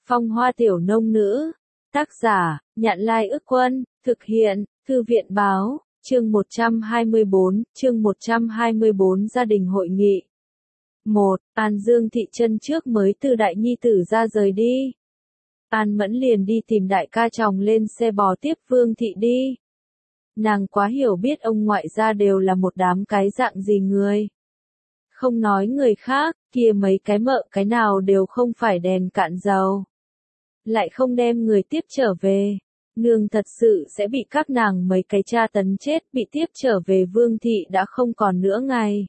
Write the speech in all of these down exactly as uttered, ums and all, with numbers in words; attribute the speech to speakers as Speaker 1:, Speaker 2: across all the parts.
Speaker 1: Phong hoa tiểu nông nữ. Tác giả, Nhạn Lai Ức Quân, thực hiện, Thư viện Báo, chương một trăm hai mươi bốn, chương một trăm hai mươi bốn gia đình hội nghị. một. An Dương thị chân trước mới từ đại nhi tử ra rời đi. An Mẫn liền đi tìm đại ca chồng lên xe bò tiếp Vương thị đi. Nàng quá hiểu biết ông ngoại gia đều là một đám cái dạng gì người. Không nói người khác, kia mấy cái mợ cái nào đều không phải đèn cạn dầu. Lại không đem người tiếp trở về. Nương thật sự sẽ bị các nàng mấy cái tra tấn chết, bị tiếp trở về Vương thị đã không còn nữa ngày.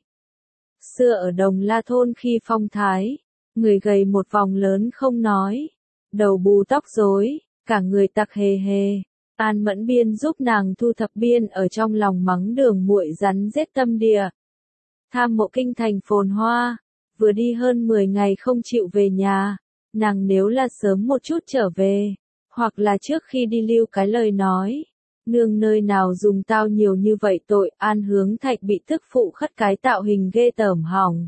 Speaker 1: Xưa ở Đồng La thôn khi phong thái, người gầy một vòng lớn không nói, đầu bù tóc rối, cả người tặc hề hề. An Mẫn biên giúp nàng thu thập biên ở trong lòng mắng Đường muội rắn rết tâm địa. Tham mộ kinh thành phồn hoa, vừa đi hơn mười ngày không chịu về nhà, nàng nếu là sớm một chút trở về, hoặc là trước khi đi lưu cái lời nói. Nương nơi nào dùng tao nhiều như vậy tội. An Hướng Thạch bị tức phụ khất cái tạo hình ghê tởm hỏng.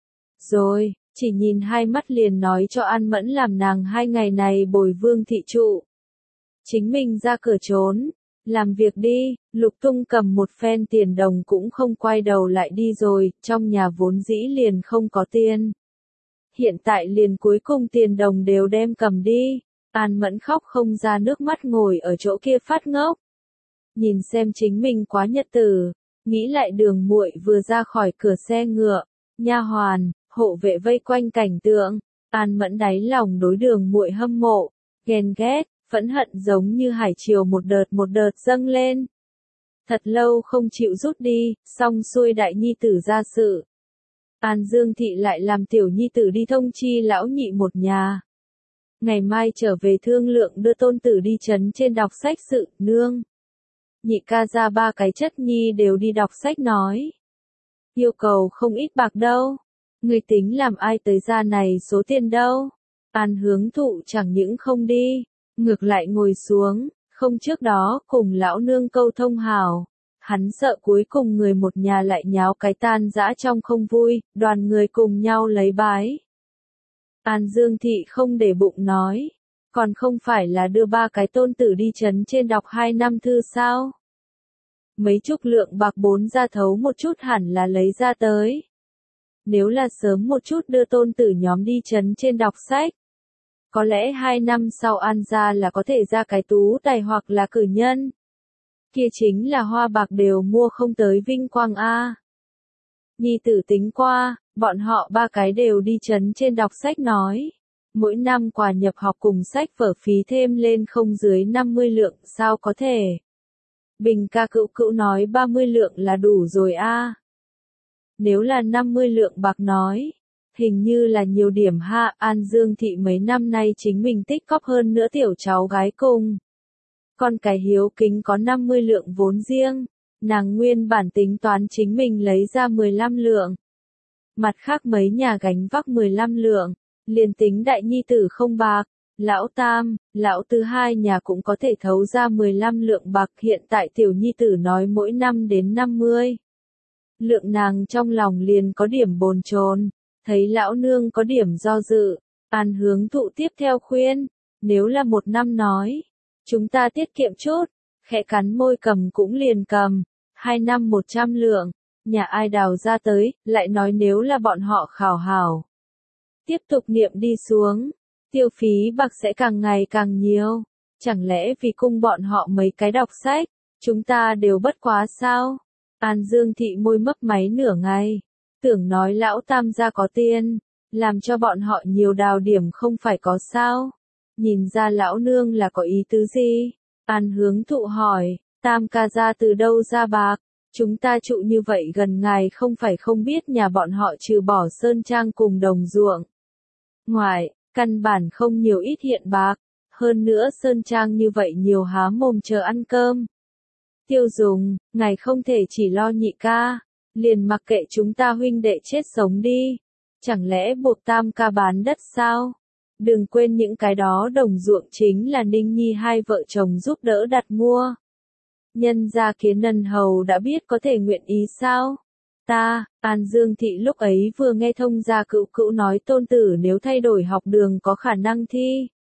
Speaker 1: Rồi, chỉ nhìn hai mắt liền nói cho An Mẫn làm nàng hai ngày này bồi Vương thị trụ. Chính mình ra cửa trốn, làm việc đi. Lục Tung cầm một phen tiền đồng cũng không quay đầu lại đi rồi, trong nhà vốn dĩ liền không có tiền. Hiện tại liền cuối cùng tiền đồng đều đem cầm đi. An Mẫn khóc không ra nước mắt ngồi ở chỗ kia phát ngốc. Nhìn xem chính mình quá nhật tử, nghĩ lại Đường muội vừa ra khỏi cửa xe ngựa, nha hoàn, hộ vệ vây quanh cảnh tượng, An Mẫn đáy lòng đối Đường muội hâm mộ, ghen ghét, phẫn hận giống như hải triều một đợt một đợt dâng lên. Thật lâu không chịu rút đi, xong xuôi đại nhi tử ra sự. An Dương thị lại làm tiểu nhi tử đi thông chi lão nhị một nhà. Ngày mai trở về thương lượng đưa tôn tử đi trấn trên đọc sách sự, nương. Nhị ca ra ba cái chất nhi đều đi đọc sách nói. Yêu cầu không ít bạc đâu. Người tính làm ai tới ra này số tiền đâu. An Hướng Thụ chẳng những không đi, ngược lại ngồi xuống, không trước đó cùng lão nương câu thông hào. Hắn sợ cuối cùng người một nhà lại nháo cái tan dã trong không vui, đoàn người cùng nhau lấy bái. An Dương thị không để bụng nói, còn không phải là đưa ba cái tôn tử đi trấn trên đọc hai năm thư sao? Mấy chục lượng bạc bốn ra thấu một chút hẳn là lấy ra tới. Nếu là sớm một chút đưa tôn tử nhóm đi trấn trên đọc sách, có lẽ hai năm sau An gia là có thể ra cái tú tài hoặc là cử nhân. Kia chính là hoa bạc đều mua không tới vinh quang a. Nhi tử tính qua, bọn họ ba cái đều đi trấn trên đọc sách nói. Mỗi năm quà nhập học cùng sách vở phí thêm lên không dưới năm mươi lượng, sao có thể. Bình ca cữu cữu nói ba mươi lượng là đủ rồi a. Nếu là năm mươi lượng bạc nói, hình như là nhiều điểm ha. An Dương thị mấy năm nay chính mình tích cóp hơn nữa tiểu cháu gái cùng. Con cái hiếu kính có năm mươi lượng vốn riêng, nàng nguyên bản tính toán chính mình lấy ra mười lăm lượng. Mặt khác mấy nhà gánh vác mười lăm lượng, liền tính đại nhi tử không bạc, lão tam, lão tư hai nhà cũng có thể thấu ra mười lăm lượng bạc. Hiện tại tiểu nhi tử nói mỗi năm đến năm mươi lượng, nàng trong lòng liền có điểm bồn chồn, thấy lão nương có điểm do dự. An Hướng Thụ tiếp theo khuyên, nếu là một năm nói, chúng ta tiết kiệm chút, khẽ cắn môi cầm cũng liền cầm, hai năm một trăm lượng, nhà ai đào ra tới, lại nói nếu là bọn họ khảo hảo. Tiếp tục niệm đi xuống, tiêu phí bạc sẽ càng ngày càng nhiều, chẳng lẽ vì cung bọn họ mấy cái đọc sách, chúng ta đều bất quá sao? An Dương thị môi mấp máy nửa ngày, tưởng nói lão tam gia có tiền, làm cho bọn họ nhiều đào điểm không phải có sao? Nhìn ra lão nương là có ý tứ gì? An Hướng Thụ hỏi, tam ca ra từ đâu ra bạc? Chúng ta trụ như vậy gần ngài không phải không biết nhà bọn họ trừ bỏ sơn trang cùng đồng ruộng. Ngoài, căn bản không nhiều ít hiện bạc, hơn nữa sơn trang như vậy nhiều há mồm chờ ăn cơm. Tiêu dùng, ngài không thể chỉ lo nhị ca, liền mặc kệ chúng ta huynh đệ chết sống đi. Chẳng lẽ buộc tam ca bán đất sao? Đừng quên những cái đó đồng ruộng chính là Ninh Nhi hai vợ chồng giúp đỡ đặt mua. Nhân gia Kiến Nân hầu đã biết có thể nguyện ý sao? Ta, An Dương thị lúc ấy vừa nghe thông gia cữu cữu nói tôn tử nếu thay đổi học đường có khả năng thi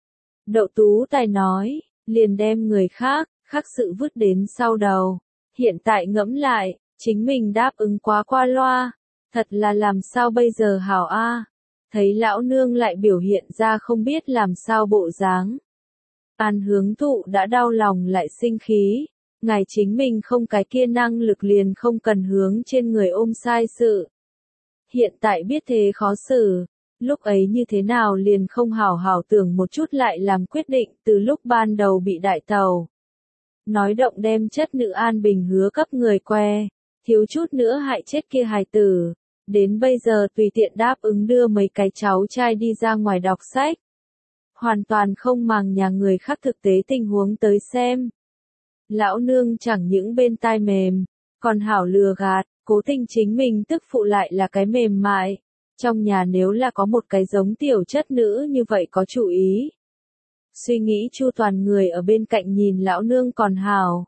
Speaker 1: Đậu Tú Tài nói, liền đem người khác, khác sự vứt đến sau đầu. Hiện tại ngẫm lại, chính mình đáp ứng quá qua loa, thật là làm sao bây giờ hảo a? Thấy lão nương lại biểu hiện ra không biết làm sao bộ dáng. An Hướng Thụ đã đau lòng lại sinh khí, ngài chính mình không cái kia năng lực liền không cần hướng trên người ôm sai sự. Hiện tại biết thế khó xử, lúc ấy như thế nào liền không hảo hảo tưởng một chút lại làm quyết định từ lúc ban đầu bị đại tàu. Nói động đem chất nữ An Bình hứa cấp người que, thiếu chút nữa hại chết kia hài tử, đến bây giờ tùy tiện đáp ứng đưa mấy cái cháu trai đi ra ngoài đọc sách. Hoàn toàn không màng nhà người khác thực tế tình huống tới xem. Lão nương chẳng những bên tai mềm, còn hảo lừa gạt, cố tình chính mình tức phụ lại là cái mềm mại. Trong nhà nếu là có một cái giống tiểu chất nữ như vậy có chủ ý. Suy nghĩ chu toàn người ở bên cạnh nhìn lão nương còn hảo.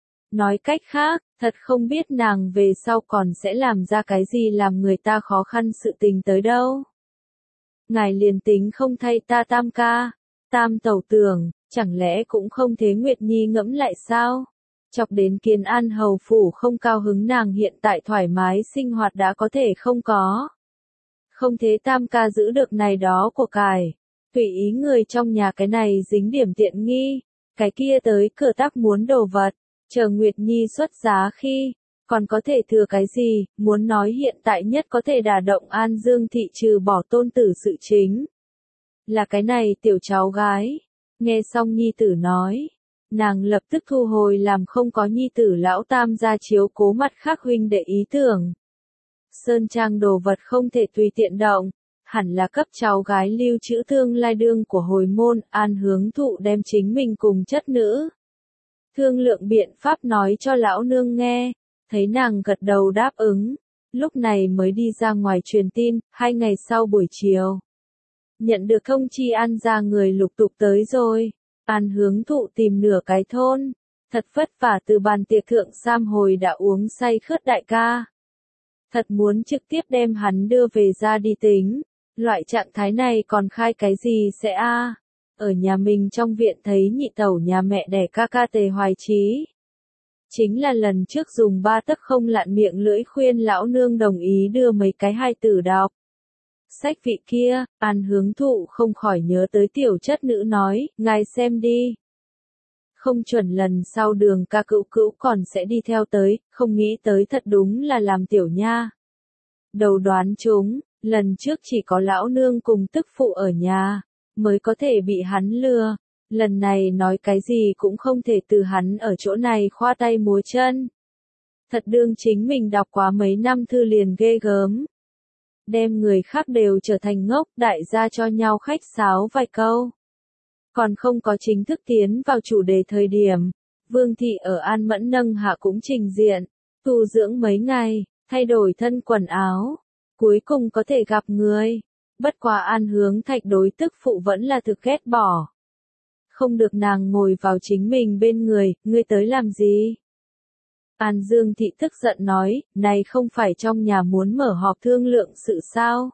Speaker 1: Nói cách khác, thật không biết nàng về sau còn sẽ làm ra cái gì làm người ta khó khăn sự tình tới đâu. Ngài liền tính không thay ta tam ca, tam tẩu tưởng, chẳng lẽ cũng không thế Nguyệt Nhi ngẫm lại sao? Chọc đến Kiến An hầu phủ không cao hứng nàng hiện tại thoải mái sinh hoạt đã có thể không có. Không thế tam ca giữ được này đó của cải. Tùy ý người trong nhà cái này dính điểm tiện nghi, cái kia tới cửa tắc muốn đồ vật, chờ Nguyệt Nhi xuất giá khi, còn có thể thừa cái gì, muốn nói hiện tại nhất có thể đả động An Dương thị trừ bỏ tôn tử sự chính. Là cái này tiểu cháu gái, nghe xong Nhi tử nói, nàng lập tức thu hồi làm không có Nhi tử lão tam ra chiếu cố mặt khác huynh để ý tưởng. Sơn trang đồ vật không thể tùy tiện động. Hẳn là cấp cháu gái lưu trữ tương lai đương của hồi môn, An Hướng Thụ đem chính mình cùng chất nữ. Thương lượng biện pháp nói cho lão nương nghe, thấy nàng gật đầu đáp ứng, lúc này mới đi ra ngoài truyền tin, hai ngày sau buổi chiều. Nhận được thông chi An ra người lục tục tới rồi, An Hướng Thụ tìm nửa cái thôn, thật vất vả từ bàn tiệc thượng sam hồi đã uống say khướt đại ca. Thật muốn trực tiếp đem hắn đưa về ra đi tính. Loại trạng thái này còn khai cái gì sẽ a? À? Ở nhà mình trong viện thấy nhị tẩu nhà mẹ đẻ ca ca Tề Hoài Chí. Chính là lần trước dùng ba tấc không lạn miệng lưỡi khuyên lão nương đồng ý đưa mấy cái hai tử đọc. Sách vị kia, An Hướng Thụ không khỏi nhớ tới tiểu chất nữ nói, ngài xem đi. Không chuẩn lần sau đường ca cữu cữu còn sẽ đi theo tới, không nghĩ tới thật đúng là làm tiểu nha. Đầu đoán chúng. Lần trước chỉ có lão nương cùng tức phụ ở nhà, mới có thể bị hắn lừa. Lần này nói cái gì cũng không thể từ hắn ở chỗ này khoa tay múa chân. Thật đương chính mình đọc quá mấy năm thư liền ghê gớm. Đem người khác đều trở thành ngốc, đại gia cho nhau khách sáo vài câu. Còn không có chính thức tiến vào chủ đề thời điểm. Vương thị ở An Mẫn nâng hạ cũng trình diện, tu dưỡng mấy ngày, thay đổi thân quần áo. Cuối cùng có thể gặp người. Bất quá An Hướng Thạch đối tức phụ vẫn là thực ghét bỏ. Không được nàng ngồi vào chính mình bên người, ngươi tới làm gì? An Dương thị tức giận nói, này không phải trong nhà muốn mở họp thương lượng sự sao?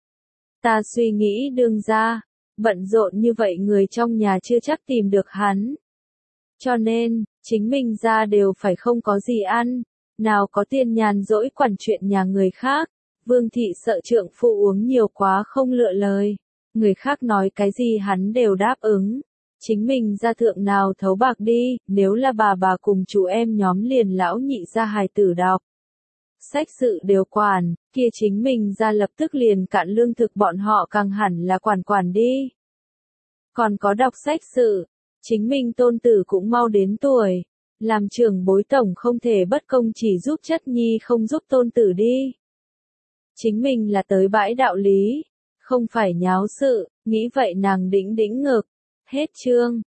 Speaker 1: Ta suy nghĩ đương ra, bận rộn như vậy người trong nhà chưa chắc tìm được hắn. Cho nên, chính mình ra đều phải không có gì ăn, nào có tiền nhàn rỗi quản chuyện nhà người khác. Vương thị sợ trượng phu uống nhiều quá không lựa lời, người khác nói cái gì hắn đều đáp ứng, chính mình ra thượng nào thấu bạc đi, nếu là bà bà cùng chủ em nhóm liền lão nhị ra hài tử đọc. Sách sự đều quản, kia chính mình ra lập tức liền cạn lương thực bọn họ càng hẳn là quản quản đi. Còn có đọc sách sự, chính mình tôn tử cũng mau đến tuổi, làm trưởng bối tổng không thể bất công chỉ giúp chất nhi không giúp tôn tử đi. Chính mình là tới bãi đạo lý, không phải nháo sự, nghĩ vậy nàng đĩnh đĩnh ngực. Hết chương.